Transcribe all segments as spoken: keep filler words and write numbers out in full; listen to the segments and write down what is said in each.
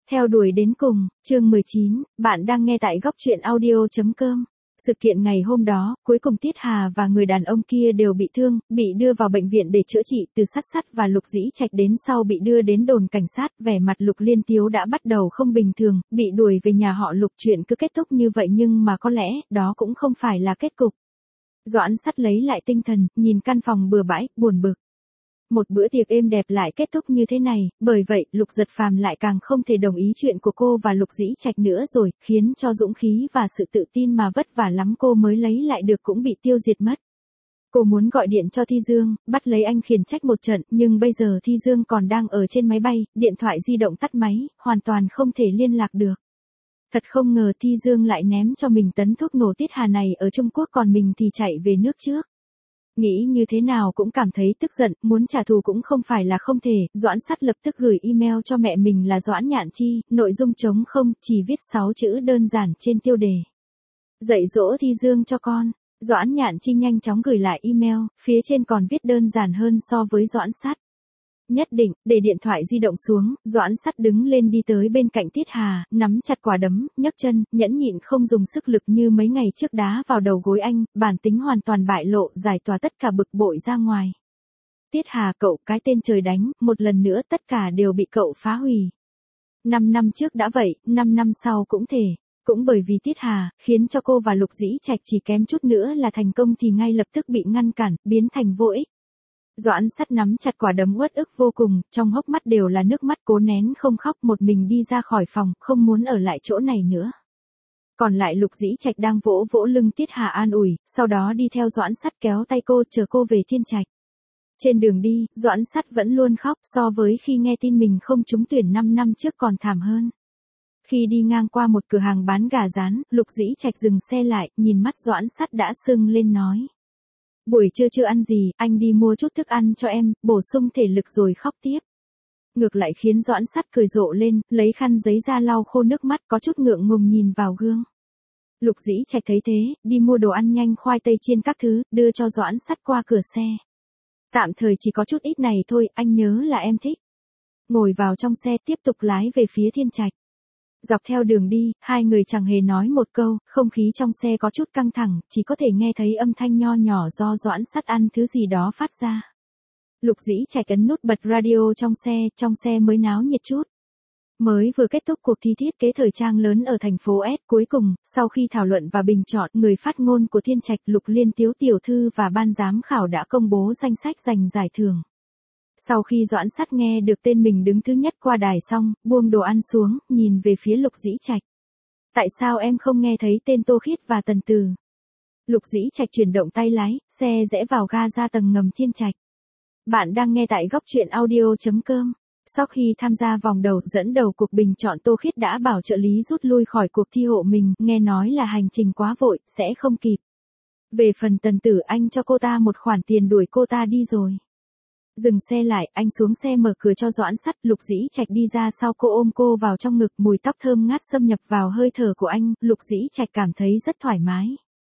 Theo đuổi đến cùng, chương mười chín, bạn đang nghe tại góc truyện audio chấm com. Sự kiện ngày hôm đó, cuối cùng Tiết Hà và người đàn ông kia đều bị thương, bị đưa vào bệnh viện để chữa trị. Từ Sắt Sắt và Lục Dĩ Trạch đến sau bị đưa đến đồn cảnh sát, vẻ mặt Lục Liên Tiếu đã bắt đầu không bình thường, bị đuổi về nhà họ Lục. Chuyện cứ kết thúc như vậy nhưng mà có lẽ, đó cũng không phải là kết cục. Doãn Sắt lấy lại tinh thần, nhìn căn phòng bừa bãi, buồn bực. Một bữa tiệc êm đẹp lại kết thúc như thế này, bởi vậy Lục Giật Phàm lại càng không thể đồng ý chuyện của cô và Lục Dĩ Trạch nữa rồi, khiến cho dũng khí và sự tự tin mà vất vả lắm cô mới lấy lại được cũng bị tiêu diệt mất. Cô muốn gọi điện cho Thi Dương, bắt lấy anh khiển trách một trận, nhưng bây giờ Thi Dương còn đang ở trên máy bay, điện thoại di động tắt máy, hoàn toàn không thể liên lạc được. Thật không ngờ Thi Dương lại ném cho mình tấn thuốc nổ Tiết Hà này ở Trung Quốc, còn mình thì chạy về nước trước. Nghĩ như thế nào cũng cảm thấy tức giận, muốn trả thù cũng không phải là không thể. Doãn Sắt lập tức gửi email cho mẹ mình là Doãn Nhạn Chi, nội dung trống không, chỉ viết sáu chữ đơn giản trên tiêu đề: dạy dỗ Thi Dương cho con. Doãn Nhạn Chi nhanh chóng gửi lại email, phía trên còn viết đơn giản hơn so với Doãn Sắt. Nhất định, để điện thoại di động xuống, Doãn Sắt đứng lên đi tới bên cạnh Tiết Hà, nắm chặt quả đấm, nhấc chân, nhẫn nhịn không dùng sức lực như mấy ngày trước đá vào đầu gối anh, bản tính hoàn toàn bại lộ, giải tỏa tất cả bực bội ra ngoài. Tiết Hà, cậu cái tên trời đánh, một lần nữa tất cả đều bị cậu phá hủy. Năm năm trước đã vậy, năm năm sau cũng thể. Cũng bởi vì Tiết Hà, khiến cho cô và Lục Dĩ Trạch chỉ kém chút nữa là thành công thì ngay lập tức bị ngăn cản, biến thành vô ích. Doãn Sắt nắm chặt quả đấm uất ức vô cùng, trong hốc mắt đều là nước mắt, cố nén không khóc, một mình đi ra khỏi phòng, không muốn ở lại chỗ này nữa. Còn lại Lục Dĩ Trạch đang vỗ vỗ lưng Tiết Hà an ủi, sau đó đi theo Doãn Sắt kéo tay cô chờ cô về Thiên Trạch. Trên đường đi, Doãn Sắt vẫn luôn khóc, so với khi nghe tin mình không trúng tuyển năm năm trước còn thảm hơn. Khi đi ngang qua một cửa hàng bán gà rán, Lục Dĩ Trạch dừng xe lại, nhìn mắt Doãn Sắt đã sưng lên nói: buổi trưa chưa ăn gì, anh đi mua chút thức ăn cho em, bổ sung thể lực rồi khóc tiếp. Ngược lại khiến Doãn Sắt cười rộ lên, lấy khăn giấy ra lau khô nước mắt, có chút ngượng ngùng nhìn vào gương. Lục Dĩ Trạch thấy thế, đi mua đồ ăn nhanh, khoai tây chiên các thứ, đưa cho Doãn Sắt qua cửa xe. Tạm thời chỉ có chút ít này thôi, anh nhớ là em thích. Ngồi vào trong xe tiếp tục lái về phía Thiên Trạch. Dọc theo đường đi, hai người chẳng hề nói một câu, không khí trong xe có chút căng thẳng, chỉ có thể nghe thấy âm thanh nho nhỏ do Doãn Sắt ăn thứ gì đó phát ra. Lục Dĩ Trạch ấn nút bật radio trong xe, trong xe mới náo nhiệt chút. Mới vừa kết thúc cuộc thi thiết kế thời trang lớn ở thành phố S, cuối cùng, sau khi thảo luận và bình chọn, người phát ngôn của Thiên Trạch, Lục Liên Tiếu tiểu thư và ban giám khảo đã công bố danh sách giành giải thưởng. Sau khi Doãn Sắt nghe được tên mình đứng thứ nhất qua đài xong, buông đồ ăn xuống, nhìn về phía Lục Dĩ Trạch. Tại sao em không nghe thấy tên Tô Khiết và Tần Từ? Lục Dĩ Trạch chuyển động tay lái, xe rẽ vào ga ra tầng ngầm Thiên Trạch. Bạn đang nghe tại góc truyện audio chấm com. Sau khi tham gia vòng đầu dẫn đầu cuộc bình chọn, Tô Khiết đã bảo trợ lý rút lui khỏi cuộc thi hộ mình, nghe nói là hành trình quá vội, sẽ không kịp. Về phần Tần Tử, anh cho cô ta một khoản tiền đuổi cô ta đi rồi. Dừng xe lại, anh xuống xe mở cửa cho Doãn Sắt. Lục Dĩ Trạch đi ra sau, cô ôm cô vào trong ngực, mùi tóc thơm ngát xâm nhập vào hơi thở của anh, Lục Dĩ Trạch cảm thấy rất thoải mái.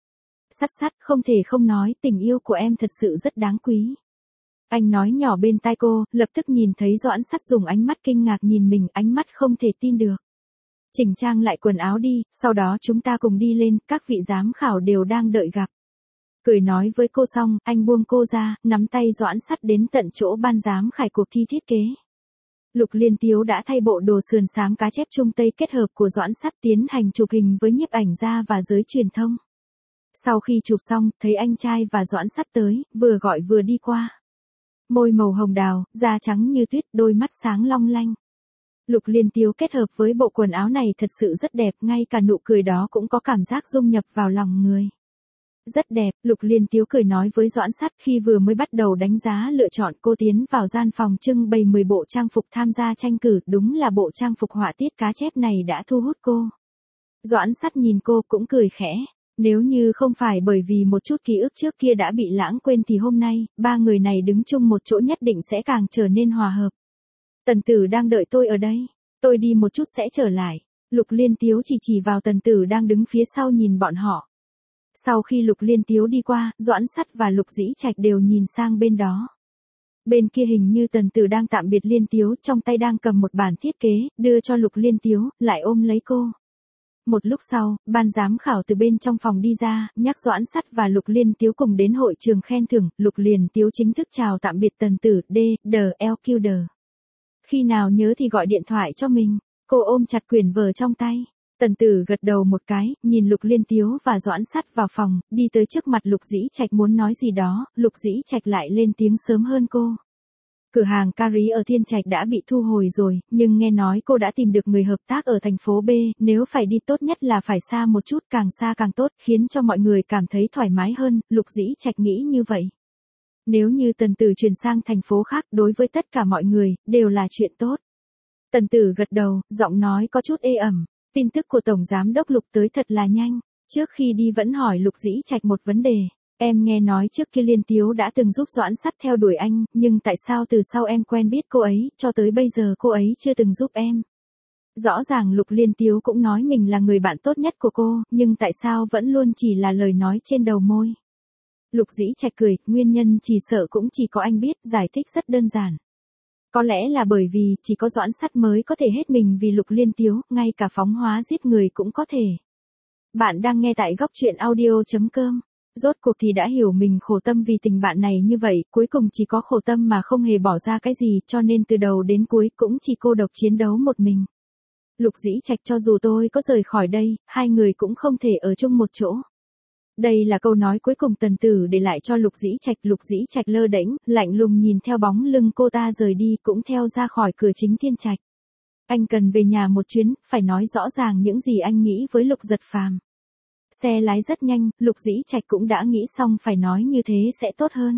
Sắt Sắt, không thể không nói, tình yêu của em thật sự rất đáng quý. Anh nói nhỏ bên tai cô, lập tức nhìn thấy Doãn Sắt dùng ánh mắt kinh ngạc nhìn mình, ánh mắt không thể tin được. Chỉnh trang lại quần áo đi, sau đó chúng ta cùng đi lên, các vị giám khảo đều đang đợi gặp. Cười nói với cô xong, anh buông cô ra, nắm tay Doãn Sắt đến tận chỗ ban giám khảo cuộc thi thiết kế. Lục Liên Tiếu đã thay bộ đồ sườn xám cá chép Trung Tây kết hợp của Doãn Sắt tiến hành chụp hình với nhiếp ảnh gia và giới truyền thông. Sau khi chụp xong, thấy anh trai và Doãn Sắt tới, vừa gọi vừa đi qua. Môi màu hồng đào, da trắng như tuyết, đôi mắt sáng long lanh. Lục Liên Tiếu kết hợp với bộ quần áo này thật sự rất đẹp, ngay cả nụ cười đó cũng có cảm giác dung nhập vào lòng người. Rất đẹp, Lục Liên Tiếu cười nói với Doãn Sắt. Khi vừa mới bắt đầu đánh giá lựa chọn, cô tiến vào gian phòng trưng bày mười bộ trang phục tham gia tranh cử, đúng là bộ trang phục họa tiết cá chép này đã thu hút cô. Doãn Sắt nhìn cô cũng cười khẽ. Nếu như không phải bởi vì một chút ký ức trước kia đã bị lãng quên thì hôm nay, ba người này đứng chung một chỗ nhất định sẽ càng trở nên hòa hợp. Tần Tử đang đợi tôi ở đây. Tôi đi một chút sẽ trở lại. Lục Liên Tiếu chỉ chỉ vào Tần Tử đang đứng phía sau nhìn bọn họ. Sau khi Lục Liên Tiếu đi qua, Doãn Sắt và Lục Dĩ Trạch đều nhìn sang bên đó. Bên kia hình như Tần Tử đang tạm biệt Liên Tiếu, trong tay đang cầm một bản thiết kế, đưa cho Lục Liên Tiếu, lại ôm lấy cô. Một lúc sau, ban giám khảo từ bên trong phòng đi ra, nhắc Doãn Sắt và Lục Liên Tiếu cùng đến hội trường khen thưởng, Lục Liên Tiếu chính thức chào tạm biệt Tần Tử, D, D, L, Q, D. Khi nào nhớ thì gọi điện thoại cho mình, cô ôm chặt quyển vở trong tay. Tần Tử gật đầu một cái, nhìn Lục Liên Tiếu và Doãn Sắt vào phòng, đi tới trước mặt Lục Dĩ Trạch muốn nói gì đó, Lục Dĩ Trạch lại lên tiếng sớm hơn cô. Cửa hàng Cary ở Thiên Trạch đã bị thu hồi rồi, nhưng nghe nói cô đã tìm được người hợp tác ở thành phố B, nếu phải đi tốt nhất là phải xa một chút, càng xa càng tốt, khiến cho mọi người cảm thấy thoải mái hơn, Lục Dĩ Trạch nghĩ như vậy. Nếu như Tần Tử chuyển sang thành phố khác, đối với tất cả mọi người, đều là chuyện tốt. Tần Tử gật đầu, giọng nói có chút ê ẩm. Tin tức của Tổng Giám đốc Lục tới thật là nhanh, trước khi đi vẫn hỏi Lục Dĩ Trạch một vấn đề. Em nghe nói trước kia Liên Tiếu đã từng giúp Doãn Sắt theo đuổi anh, nhưng tại sao từ sau em quen biết cô ấy, cho tới bây giờ cô ấy chưa từng giúp em? Rõ ràng Lục Liên Tiếu cũng nói mình là người bạn tốt nhất của cô, nhưng tại sao vẫn luôn chỉ là lời nói trên đầu môi? Lục Dĩ Trạch cười, nguyên nhân chỉ sợ cũng chỉ có anh biết, giải thích rất đơn giản. Có lẽ là bởi vì chỉ có Doãn Sắt mới có thể hết mình vì Lục Liên Tiếu, ngay cả phóng hóa giết người cũng có thể. Bạn đang nghe tại góc truyện audio chấm com. Rốt cuộc thì đã hiểu mình khổ tâm vì tình bạn này như vậy, cuối cùng chỉ có khổ tâm mà không hề bỏ ra cái gì, cho nên từ đầu đến cuối cũng chỉ cô độc chiến đấu một mình. Lục Dĩ Trạch, cho dù tôi có rời khỏi đây, hai người cũng không thể ở chung một chỗ. Đây là câu nói cuối cùng Tần Tử để lại cho Lục Dĩ Trạch. Lục Dĩ Trạch lơ đễnh, lạnh lùng nhìn theo bóng lưng cô ta rời đi, cũng theo ra khỏi cửa chính Thiên Trạch. Anh cần về nhà một chuyến, phải nói rõ ràng những gì anh nghĩ với Lục Giật Phàm. Xe lái rất nhanh, Lục Dĩ Trạch cũng đã nghĩ xong phải nói như thế sẽ tốt hơn.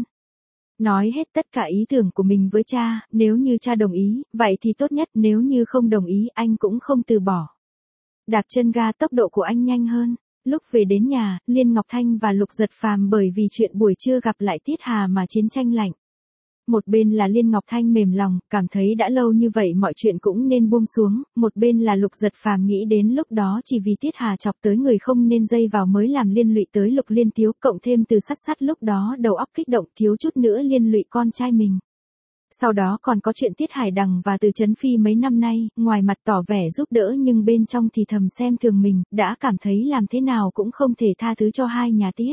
Nói hết tất cả ý tưởng của mình với cha, nếu như cha đồng ý, vậy thì tốt nhất, nếu như không đồng ý anh cũng không từ bỏ. Đạp chân ga, tốc độ của anh nhanh hơn. Lúc về đến nhà, Liên Ngọc Thanh và Lục Giật Phàm bởi vì chuyện buổi trưa gặp lại Tiết Hà mà chiến tranh lạnh. Một bên là Liên Ngọc Thanh mềm lòng, cảm thấy đã lâu như vậy mọi chuyện cũng nên buông xuống, một bên là Lục Giật Phàm nghĩ đến lúc đó chỉ vì Tiết Hà chọc tới người không nên dây vào mới làm liên lụy tới Lục Liên Tiếu, cộng thêm Từ Sắt Sắt lúc đó đầu óc kích động thiếu chút nữa liên lụy con trai mình. Sau đó còn có chuyện Tiết Hải Đằng và Từ Chấn Phi mấy năm nay, ngoài mặt tỏ vẻ giúp đỡ nhưng bên trong thì thầm xem thường mình, đã cảm thấy làm thế nào cũng không thể tha thứ cho hai nhà Tiết.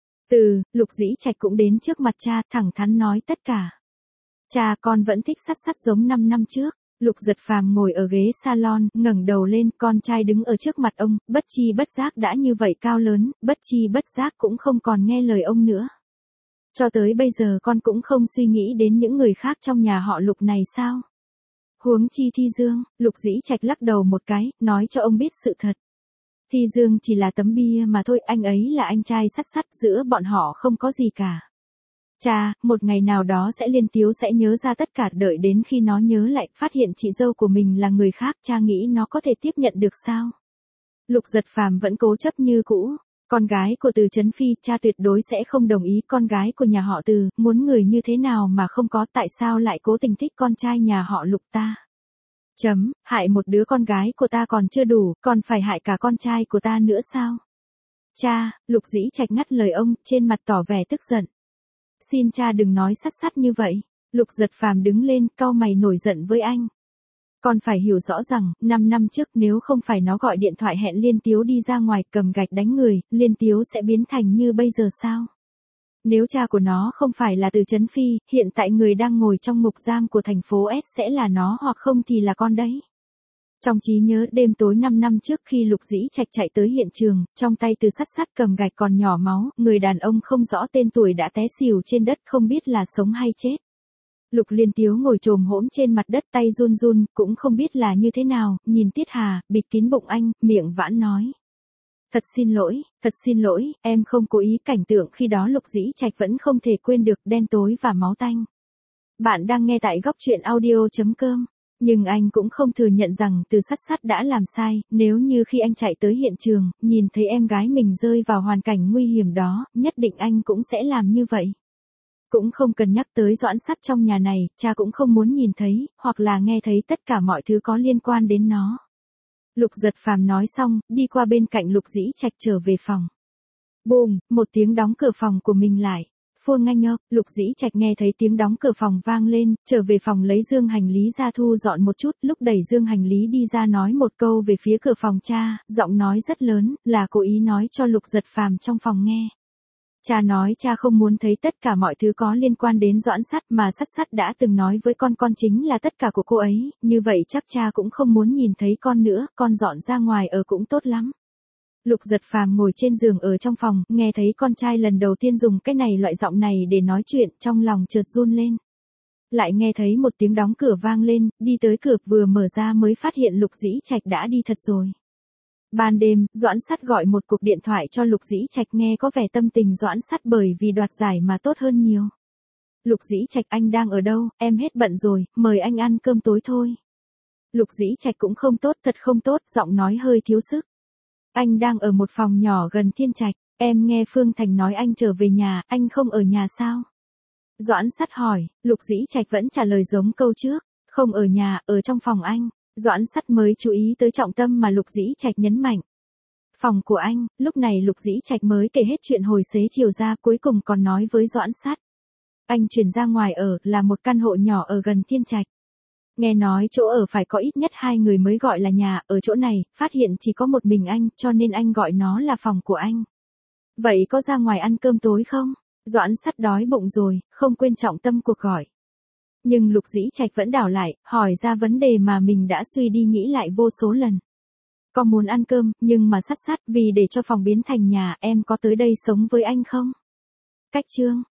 Từ, Lục Dĩ Trạch cũng đến trước mặt cha, thẳng thắn nói tất cả. Cha, con vẫn thích Sắt Sắt giống năm năm trước. Lục Giật Phàm ngồi ở ghế salon, ngẩng đầu lên, con trai đứng ở trước mặt ông, bất chi bất giác đã như vậy cao lớn, bất chi bất giác cũng không còn nghe lời ông nữa. Cho tới bây giờ con cũng không suy nghĩ đến những người khác trong nhà họ Lục này sao? Huống chi Thi Dương, Lục Dĩ Trạch lắc đầu một cái, nói cho ông biết sự thật. Thi Dương chỉ là tấm bia mà thôi, anh ấy là anh trai Sắt Sắt, giữa bọn họ không có gì cả. Cha, một ngày nào đó sẽ Liên Tiếu sẽ nhớ ra tất cả, đợi đến khi nó nhớ lại, phát hiện chị dâu của mình là người khác, cha nghĩ nó có thể tiếp nhận được sao? Lục Giật Phàm vẫn cố chấp như cũ. Con gái của Từ Chấn Phi, cha tuyệt đối sẽ không đồng ý, con gái của nhà họ Từ, muốn người như thế nào mà không có, tại sao lại cố tình thích con trai nhà họ Lục ta? Chấm, hại một đứa con gái của ta còn chưa đủ, còn phải hại cả con trai của ta nữa sao? Cha, Lục Dĩ Trạch ngắt lời ông, trên mặt tỏ vẻ tức giận. Xin cha đừng nói Sắt Sắt như vậy. Lục Giật Phàm đứng lên, cau mày nổi giận với anh. Con phải hiểu rõ rằng, năm năm trước nếu không phải nó gọi điện thoại hẹn Liên Tiếu đi ra ngoài cầm gạch đánh người, Liên Tiếu sẽ biến thành như bây giờ sao? Nếu cha của nó không phải là Từ Chấn Phi, hiện tại người đang ngồi trong ngục giam của thành phố S sẽ là nó, hoặc không thì là con đấy. Trong trí nhớ đêm tối năm năm trước khi Lục Dĩ Trạch chạy tới hiện trường, trong tay Từ Sắt Sắt cầm gạch còn nhỏ máu, người đàn ông không rõ tên tuổi đã té xỉu trên đất không biết là sống hay chết. Lục Liên Tiếu ngồi chồm hổm trên mặt đất, tay run run, cũng không biết là như thế nào, nhìn Tiết Hà, bịt kín bụng anh, miệng vãn nói. Thật xin lỗi, thật xin lỗi, em không cố ý, cảnh tượng khi đó Lục Dĩ Trạch vẫn không thể quên được, đen tối và máu tanh. Bạn đang nghe tại góc truyện audio chấm com. Nhưng anh cũng không thừa nhận rằng Từ Sắt Sắt đã làm sai, nếu như khi anh chạy tới hiện trường, nhìn thấy em gái mình rơi vào hoàn cảnh nguy hiểm đó, nhất định anh cũng sẽ làm như vậy. Cũng không cần nhắc tới Doãn Sắt trong nhà này, cha cũng không muốn nhìn thấy, hoặc là nghe thấy tất cả mọi thứ có liên quan đến nó. Lục Giật Phàm nói xong, đi qua bên cạnh Lục Dĩ Trạch trở về phòng. Bùm, một tiếng đóng cửa phòng của mình lại. phua ngay nhơ, Lục Dĩ Trạch nghe thấy tiếng đóng cửa phòng vang lên, trở về phòng lấy dương hành lý ra thu dọn một chút, lúc đẩy dương hành lý đi ra nói một câu về phía cửa phòng cha, giọng nói rất lớn, là cố ý nói cho Lục Giật Phàm trong phòng nghe. Cha nói cha không muốn thấy tất cả mọi thứ có liên quan đến Doãn Sắt, mà Sắt Sắt đã từng nói với con con chính là tất cả của cô ấy, như vậy chắc cha cũng không muốn nhìn thấy con nữa, con dọn ra ngoài ở cũng tốt lắm. Lục Giật Phàm ngồi trên giường ở trong phòng, nghe thấy con trai lần đầu tiên dùng cái này loại giọng này để nói chuyện, trong lòng chợt run lên. Lại nghe thấy một tiếng đóng cửa vang lên, đi tới cửa vừa mở ra mới phát hiện Lục Dĩ Trạch đã đi thật rồi. Ban đêm, Doãn Sắt gọi một cuộc điện thoại cho Lục Dĩ Trạch, nghe có vẻ tâm tình Doãn Sắt bởi vì đoạt giải mà tốt hơn nhiều. Lục Dĩ Trạch, anh đang ở đâu, em hết bận rồi, mời anh ăn cơm tối thôi. Lục Dĩ Trạch cũng không tốt, thật không tốt, giọng nói hơi thiếu sức. Anh đang ở một phòng nhỏ gần Thiên Trạch, em nghe Phương Thành nói anh trở về nhà, anh không ở nhà sao? Doãn Sắt hỏi, Lục Dĩ Trạch vẫn trả lời giống câu trước, không ở nhà, ở trong phòng anh. Doãn Sắt mới chú ý tới trọng tâm mà Lục Dĩ Trạch nhấn mạnh. Phòng của anh, lúc này Lục Dĩ Trạch mới kể hết chuyện hồi xế chiều ra, cuối cùng còn nói với Doãn Sắt. Anh chuyển ra ngoài ở, là một căn hộ nhỏ ở gần Thiên Trạch. Nghe nói chỗ ở phải có ít nhất hai người mới gọi là nhà, ở chỗ này, phát hiện chỉ có một mình anh, cho nên anh gọi nó là phòng của anh. Vậy có ra ngoài ăn cơm tối không? Doãn Sắt đói bụng rồi, không quên trọng tâm cuộc gọi. Nhưng Lục Dĩ Trạch vẫn đảo lại, hỏi ra vấn đề mà mình đã suy đi nghĩ lại vô số lần. Có muốn ăn cơm, nhưng mà Sắt Sắt, vì để cho phòng biến thành nhà, em có tới đây sống với anh không? Cách chương